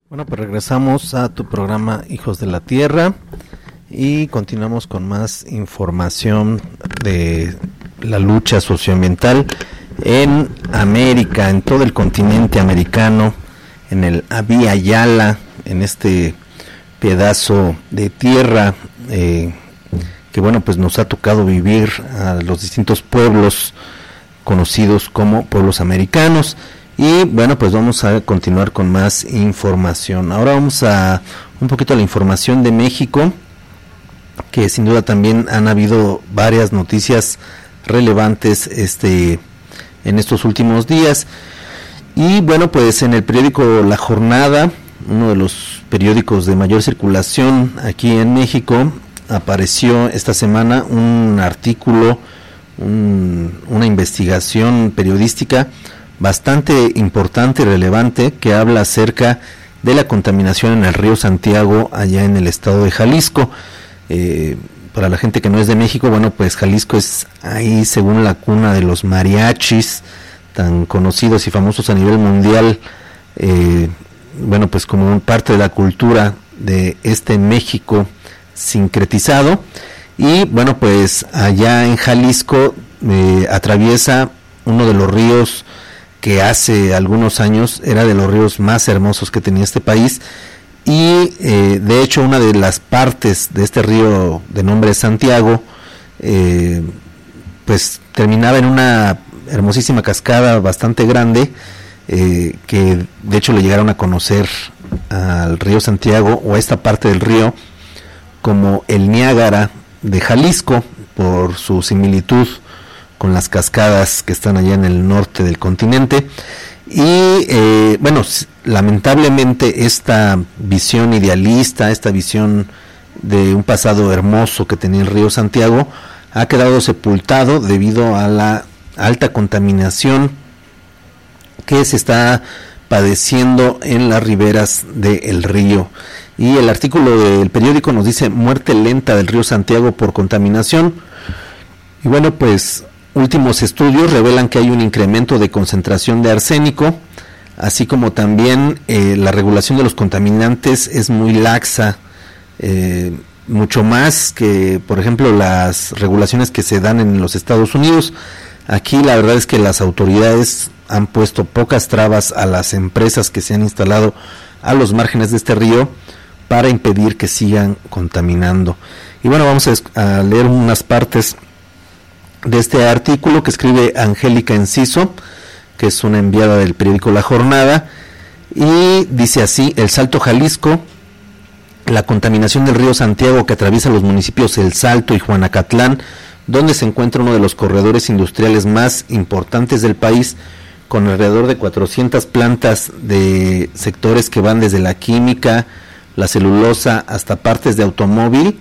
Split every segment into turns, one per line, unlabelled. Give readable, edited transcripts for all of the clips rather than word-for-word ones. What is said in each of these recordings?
Bueno, pues regresamos a tu programa Hijos de la Tierra y continuamos con más información de la lucha socioambiental en América, en todo el continente americano, en el Abya Yala, en este pedazo de tierra que bueno, pues nos ha tocado vivir a los distintos pueblos conocidos como pueblos americanos. Y bueno, pues vamos a continuar con más información. Ahora vamos a un poquito a la información de México, que sin duda también han habido varias noticias relevantes en estos últimos días. Y bueno, pues en el periódico La Jornada, uno de los periódicos de mayor circulación aquí en México, apareció esta semana un artículo, una investigación periodística bastante importante y relevante que habla acerca de la contaminación en el río Santiago allá en el estado de Jalisco. Para la gente que no es de México, bueno, pues Jalisco es ahí según la cuna de los mariachis, tan conocidos y famosos a nivel mundial, bueno, pues como parte de la cultura de este México sincretizado. Y bueno, pues allá en Jalisco atraviesa uno de los ríos que hace algunos años era de los ríos más hermosos que tenía este país, y de hecho una de las partes de este río de nombre Santiago pues terminaba en una hermosísima cascada bastante grande, que de hecho le llegaron a conocer al río Santiago o a esta parte del río como el Niágara de Jalisco, por su similitud con las cascadas que están allá en el norte del continente. Y bueno, lamentablemente esta visión idealista, esta visión de un pasado hermoso que tenía el río Santiago, ha quedado sepultado debido a la alta contaminación que se está padeciendo en las riberas del río. Y el artículo del periódico nos dice: muerte lenta del río Santiago por contaminación. Y bueno, pues últimos estudios revelan que hay un incremento de concentración de arsénico, así como también la regulación de los contaminantes es muy laxa, mucho más que, por ejemplo, las regulaciones que se dan en los Estados Unidos. Aquí la verdad es que las autoridades han puesto pocas trabas a las empresas que se han instalado a los márgenes de este río para impedir que sigan contaminando. Y bueno, vamos a leer unas partes de este artículo que escribe Angélica Enciso, que es una enviada del periódico La Jornada, y dice así: El Salto, Jalisco. La contaminación del río Santiago, que atraviesa los municipios El Salto y Juanacatlán, donde se encuentra uno de los corredores industriales más importantes del país, con alrededor de 400 plantas de sectores que van desde la química, la celulosa, hasta partes de automóvil.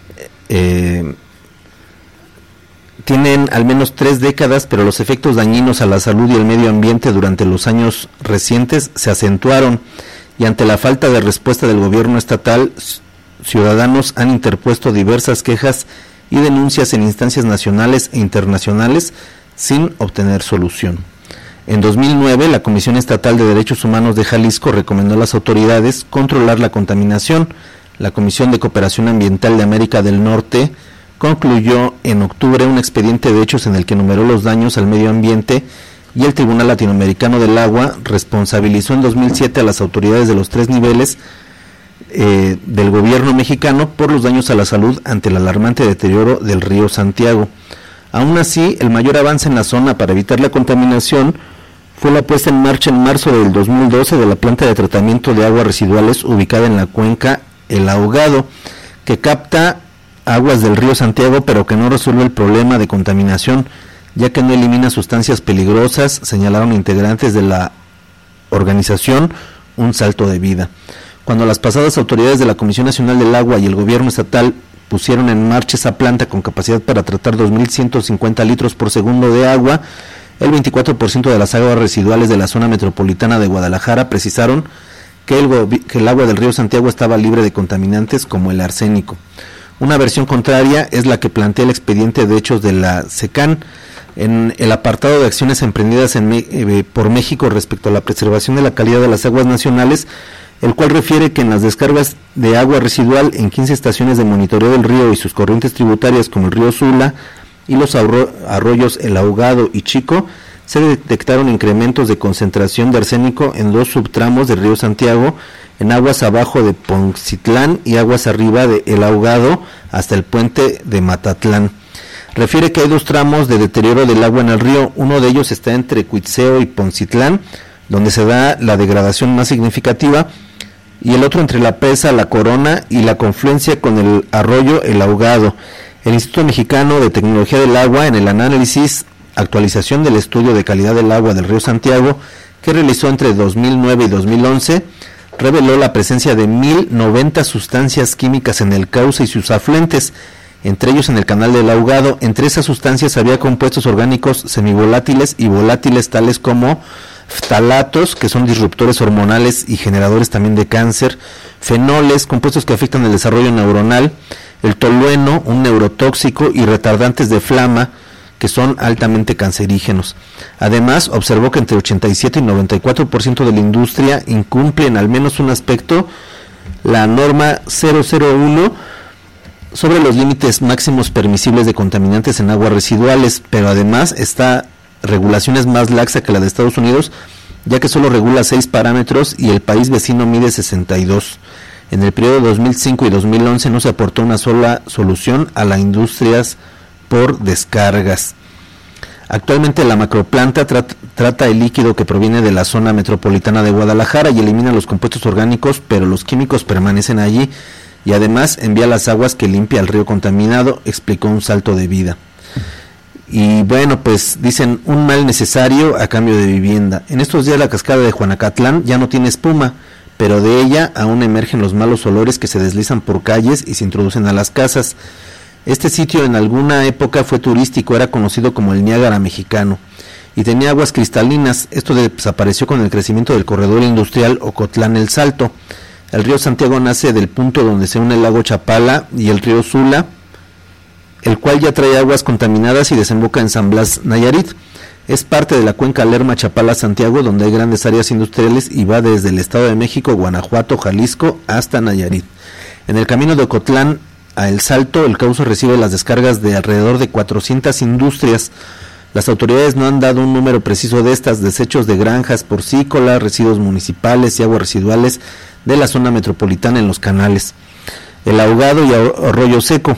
Tienen al menos 3 décadas, pero los efectos dañinos a la salud y el medio ambiente durante los años recientes se acentuaron, y ante la falta de respuesta del gobierno estatal, ciudadanos han interpuesto diversas quejas y denuncias en instancias nacionales e internacionales sin obtener solución. En 2009, la Comisión Estatal de Derechos Humanos de Jalisco recomendó a las autoridades controlar la contaminación. La Comisión de Cooperación Ambiental de América del Norte concluyó en octubre un expediente de hechos en el que enumeró los daños al medio ambiente, y el Tribunal Latinoamericano del Agua responsabilizó en 2007 a las autoridades de los 3 niveles del gobierno mexicano por los daños a la salud ante el alarmante deterioro del río Santiago. Aún así, el mayor avance en la zona para evitar la contaminación fue la puesta en marcha en marzo del 2012 de la planta de tratamiento de aguas residuales ubicada en la cuenca El Ahogado, que capta aguas del río Santiago, pero que no resuelve el problema de contaminación, ya que no elimina sustancias peligrosas, señalaron integrantes de la organización Un Salto de Vida. Cuando las pasadas autoridades de la Comisión Nacional del Agua y el gobierno estatal pusieron en marcha esa planta con capacidad para tratar 2.150 litros por segundo de agua, el 24% de las aguas residuales de la zona metropolitana de Guadalajara precisaron que el agua del río Santiago estaba libre de contaminantes como el arsénico. Una versión contraria es la que plantea el expediente de hechos de la SECAN. En el apartado de acciones emprendidas por México respecto a la preservación de la calidad de las aguas nacionales, el cual refiere que en las descargas de agua residual en 15 estaciones de monitoreo del río y sus corrientes tributarias como el río Sula y los arroyos El Ahogado y Chico, se detectaron incrementos de concentración de arsénico en 2 subtramos del río Santiago, en aguas abajo de Poncitlán y aguas arriba de El Ahogado hasta el puente de Matatlán. Refiere que hay 2 tramos de deterioro del agua en el río, uno de ellos está entre Cuitzeo y Poncitlán, donde se da la degradación más significativa, y el otro entre La Presa, La Corona y la confluencia con el arroyo El Ahogado. El Instituto Mexicano de Tecnología del Agua, en el análisis actualización del estudio de calidad del agua del río Santiago, que realizó entre 2009 y 2011, reveló la presencia de 1.090 sustancias químicas en el cauce y sus afluentes, entre ellos en el canal del Ahogado. Entre esas sustancias había compuestos orgánicos semivolátiles y volátiles tales como ftalatos, que son disruptores hormonales y generadores también de cáncer, fenoles, compuestos que afectan el desarrollo neuronal, el tolueno, un neurotóxico, y retardantes de flama, que son altamente cancerígenos. Además, observó que entre 87 y 94% de la industria incumple en al menos un aspecto la norma 001 sobre los límites máximos permisibles de contaminantes en aguas residuales, pero además esta regulación es más laxa que la de Estados Unidos, ya que solo regula 6 parámetros y el país vecino mide 62. En el periodo 2005 y 2011 no se aportó una sola solución a las industrias por descargas. Actualmente la macroplanta trata el líquido que proviene de la zona metropolitana de Guadalajara y elimina los compuestos orgánicos, pero los químicos permanecen allí, y además envía las aguas que limpia el río contaminado, explicó Un Salto de Vida. Y bueno, pues dicen, un mal necesario a cambio de vivienda. En estos días la cascada de Juanacatlán ya no tiene espuma, pero de ella aún emergen los malos olores que se deslizan por calles y se introducen a las casas. Este sitio en alguna época fue turístico, era conocido como el Niágara mexicano, y tenía aguas cristalinas. Esto desapareció con el crecimiento del corredor industrial Ocotlán-El Salto. El río Santiago nace del punto donde se une el lago Chapala y el río Sula, el cual ya trae aguas contaminadas y desemboca en San Blas, Nayarit. Es parte de la cuenca Lerma-Chapala-Santiago, donde hay grandes áreas industriales y va desde el Estado de México, Guanajuato, Jalisco hasta Nayarit. En el camino de Ocotlán a El Salto, el cauce recibe las descargas de alrededor de 400 industrias. Las autoridades no han dado un número preciso de estas: desechos de granjas porcícolas, residuos municipales y aguas residuales de la zona metropolitana en los canales El Ahogado y Arroyo Seco.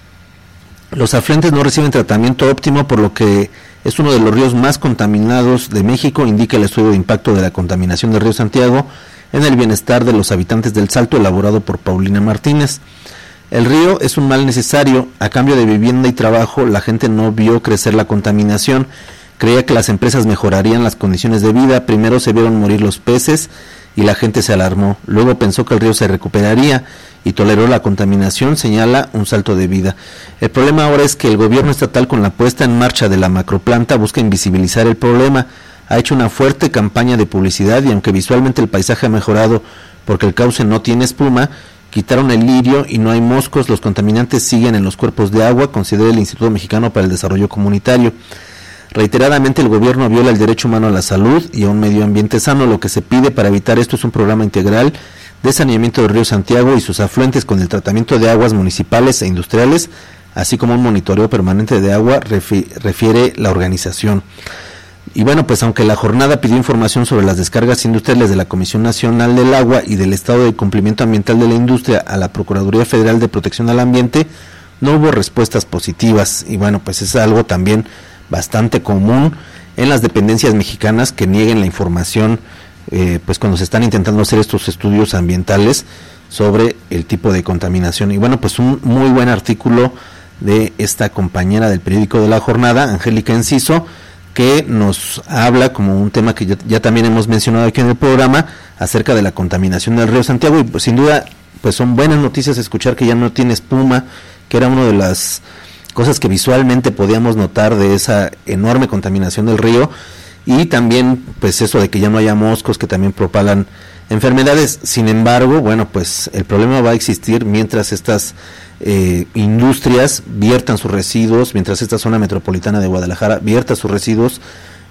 Los afluentes no reciben tratamiento óptimo, por lo que es uno de los ríos más contaminados de México, indica el estudio de impacto de la contaminación del río Santiago en el bienestar de los habitantes del Salto, elaborado por Paulina Martínez. El río es un mal necesario. A cambio de vivienda y trabajo, la gente no vio crecer la contaminación. Creía que las empresas mejorarían las condiciones de vida. Primero se vieron morir los peces y la gente se alarmó. Luego pensó que el río se recuperaría y toleró la contaminación, señala Un Salto de Vida. El problema ahora es que el gobierno estatal, con la puesta en marcha de la macroplanta, busca invisibilizar el problema. Ha hecho una fuerte campaña de publicidad y aunque visualmente el paisaje ha mejorado porque el cauce no tiene espuma, quitaron el lirio y no hay moscos, los contaminantes siguen en los cuerpos de agua, considera el Instituto Mexicano para el Desarrollo Comunitario. Reiteradamente el gobierno viola el derecho humano a la salud y a un medio ambiente sano. Lo que se pide para evitar esto es un programa integral de saneamiento del río Santiago y sus afluentes con el tratamiento de aguas municipales e industriales, así como un monitoreo permanente de agua, refiere la organización. Y bueno, pues aunque la jornada pidió información sobre las descargas industriales de la Comisión Nacional del Agua y del estado de cumplimiento ambiental de la industria a la Procuraduría Federal de Protección al Ambiente, no hubo respuestas positivas. Y bueno, pues es algo también bastante común en las dependencias mexicanas, que nieguen la información pues cuando se están intentando hacer estos estudios ambientales sobre el tipo de contaminación. Y bueno, pues un muy buen artículo de esta compañera del periódico de La Jornada, Angélica Enciso, que nos habla como un tema que ya también hemos mencionado aquí en el programa, acerca de la contaminación del río Santiago. Y pues sin duda pues son buenas noticias escuchar que ya no tiene espuma, que era una de las cosas que visualmente podíamos notar de esa enorme contaminación del río, y también pues eso de que ya no haya moscos que también propagan enfermedades. Sin embargo, bueno, pues el problema va a existir mientras estas industrias viertan sus residuos, mientras esta zona metropolitana de Guadalajara vierta sus residuos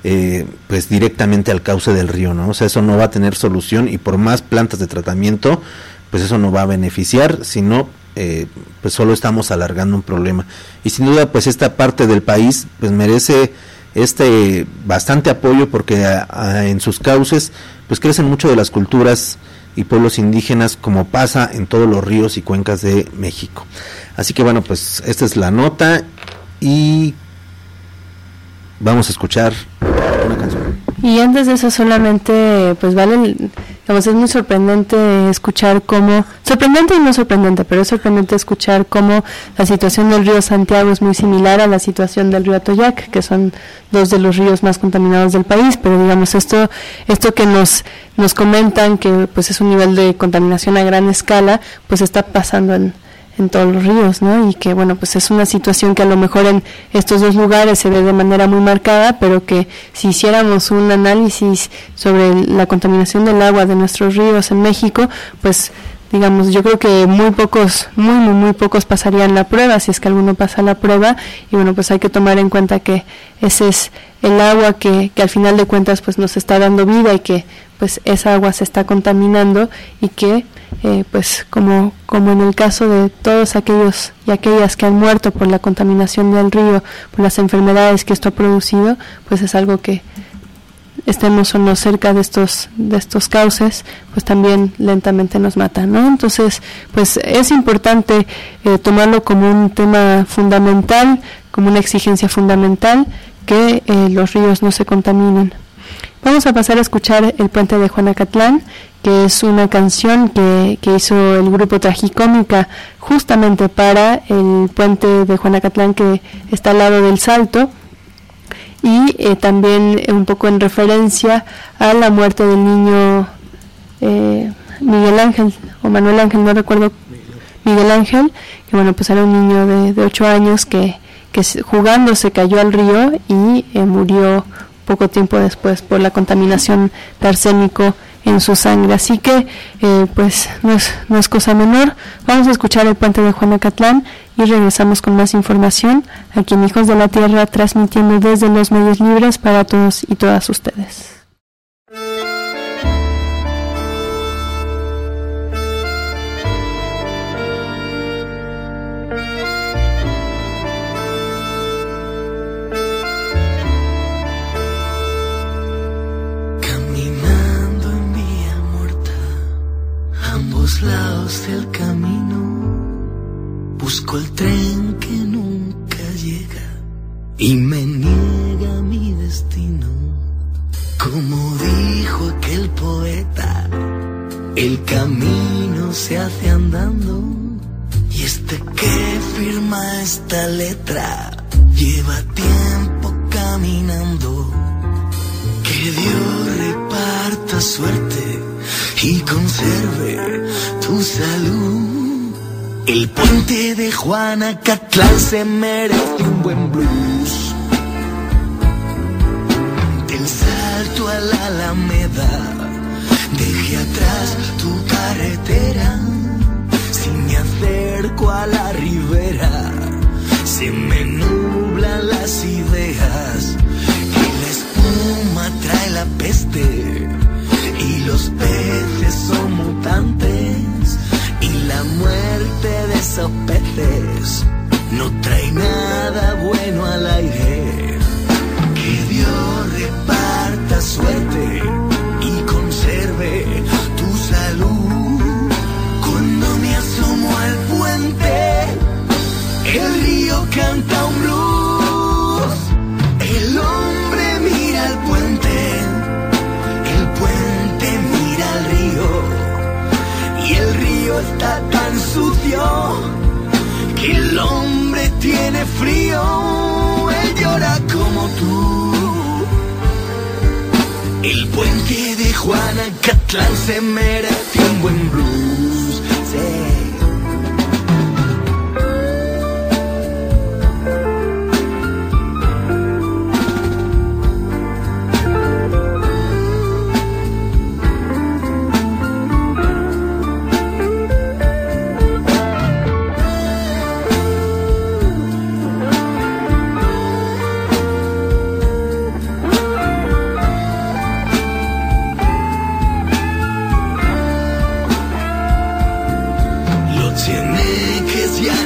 pues directamente al cauce del río, ¿no? O sea, eso no va a tener solución, y por más plantas de tratamiento, pues eso no va a beneficiar, sino pues solo estamos alargando un problema. Y sin duda, pues esta parte del país pues merece bastante apoyo, porque en sus cauces pues crecen mucho de las culturas y pueblos indígenas, como pasa en todos los ríos y cuencas de México. Así que bueno, pues esta es la nota, y vamos a escuchar una canción.
Y antes de eso, solamente, pues digamos, es muy sorprendente escuchar cómo, sorprendente y no sorprendente, pero es sorprendente escuchar cómo la situación del río Santiago es muy similar a la situación del río Atoyac, que son dos de los ríos más contaminados del país. Pero digamos, esto que nos comentan, que pues es un nivel de contaminación a gran escala, pues está pasando en todos los ríos, ¿no? Y que bueno, pues es una situación que a lo mejor en estos dos lugares se ve de manera muy marcada, pero que si hiciéramos un análisis sobre la contaminación del agua de nuestros ríos en México, pues digamos, yo creo que muy pocos pasarían la prueba, si es que alguno pasa la prueba. Y bueno, pues hay que tomar en cuenta que ese es el agua que al final de cuentas pues nos está dando vida, y que pues esa agua se está contaminando, y que pues como en el caso de todos aquellos y aquellas que han muerto por la contaminación del río, por las enfermedades que esto ha producido, pues es algo que, estemos o no cerca de estos cauces, pues también lentamente nos mata, ¿no? Entonces, pues es importante tomarlo como un tema fundamental, como una exigencia fundamental, que los ríos no se contaminen. Vamos a pasar a escuchar El Puente de Juanacatlán, que es una canción que hizo el grupo Tragicómica justamente para el puente de Juanacatlán, que está al lado del Salto, y también un poco en referencia a la muerte del niño Miguel Ángel, o Manuel Ángel, no recuerdo, Miguel Ángel, que bueno, pues era un niño de 8 años que jugando se cayó al río y murió poco tiempo después por la contaminación de arsénico en su sangre. Así que pues no es cosa menor. Vamos a escuchar El Puente de Juanacatlán y regresamos con más información aquí en Hijos de la Tierra, transmitiendo desde los medios libres para todos y todas ustedes.
Lados del camino, busco el tren que nunca llega y me niega mi destino. Como dijo aquel poeta, el camino se hace andando, y este que firma esta letra lleva tiempo caminando. Que Dios reparta suerte y conserve tu salud. El puente de Juanacatlán se merece un buen blues. Del Salto a la Alameda, deje atrás tu carretera. Si me acerco a la ribera, se me nublan las ideas. Que la espuma trae la peste y los peces son mutantes, y la muerte de esos peces no trae nada bueno al aire. Que Dios reparta suerte y conserve tu salud. Cuando me asomo al puente, el río canta un blues. El hombre mira al puente, y el río está tan sucio que el hombre tiene frío. Él llora como tú. El puente de Juanacatlán se merece un buen blues. Sí.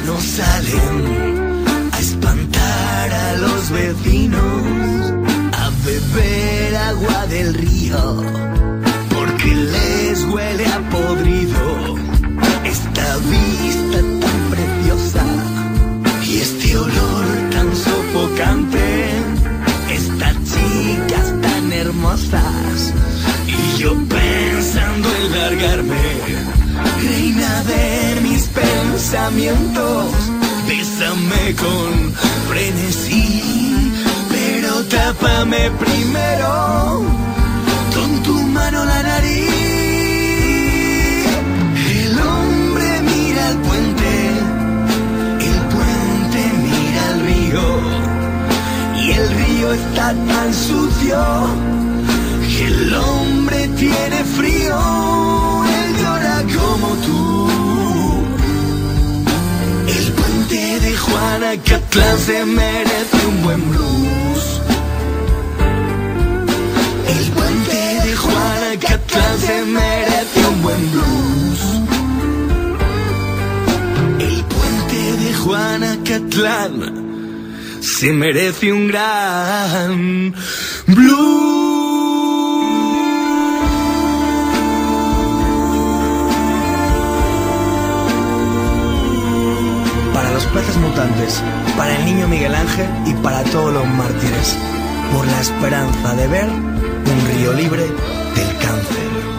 no salen a espantar a los vecinos, a beber agua del río, porque les huele a podrido esta vista tan preciosa y este olor tan sofocante, estas chicas tan hermosas, y yo pensando en largarme, reina de mis pensamientos, bésame con frenesí, pero tápame primero con tu mano la nariz. El hombre mira el puente mira el río, y el río está tan sucio que el hombre tiene frío. Él llora como tú. El puente de Juanacatlán se merece un buen blues. El puente de Juanacatlán se merece un buen blues. El puente de Juanacatlán se merece un gran blues. Para los peces mutantes, para el niño Miguel Ángel y para todos los mártires, por la esperanza de ver un río libre del cáncer.